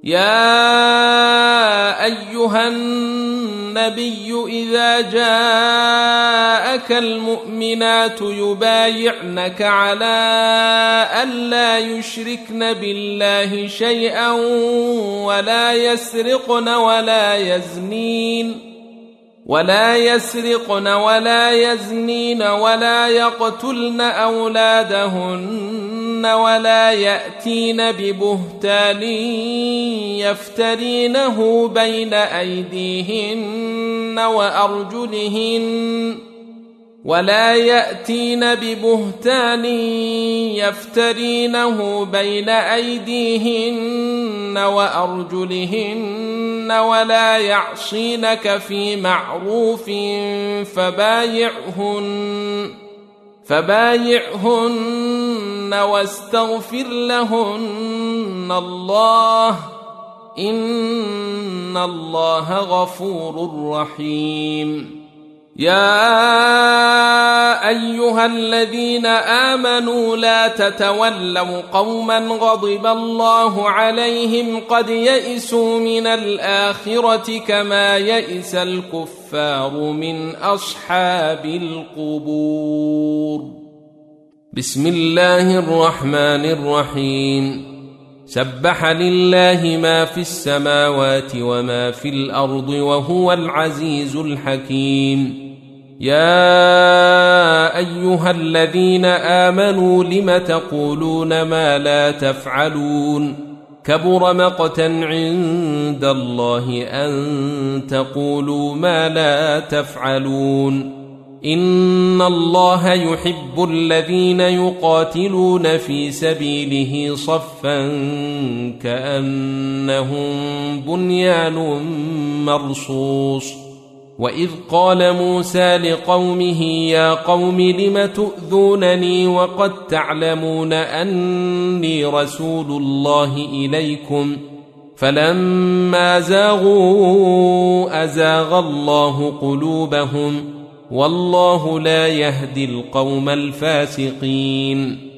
يا أيها النبي إذا جاءك المؤمنات يبايعنك على ألا يشركن بالله شيئا ولا يسرقن ولا يزنين ولا يقتلن أولادهن ولا يأتين ببهتان يفترينه بين أيديهن وأرجلهن ولا يعصينك في معروف فبايعهن واستغفر لهن الله إن الله غفور رحيم. يا أيها الذين آمنوا لا تتولوا قوما غضب الله عليهم قد يئسوا من الآخرة كما يئس الكفار من أصحاب القبور. بسم الله الرحمن الرحيم. سبح لله ما في السماوات وما في الأرض وهو العزيز الحكيم. يا أيها الذين آمنوا لم تقولون ما لا تفعلون كبر مقتا عند الله أن تقولوا ما لا تفعلون. إن الله يحب الذين يقاتلون في سبيله صفا كأنهم بنيان مرصوص. وإذ قال موسى لقومه يا قوم لم تؤذونني وقد تعلمون أني رسول الله إليكم فلما زاغوا أزاغ الله قلوبهم والله لا يهدي القوم الفاسقين.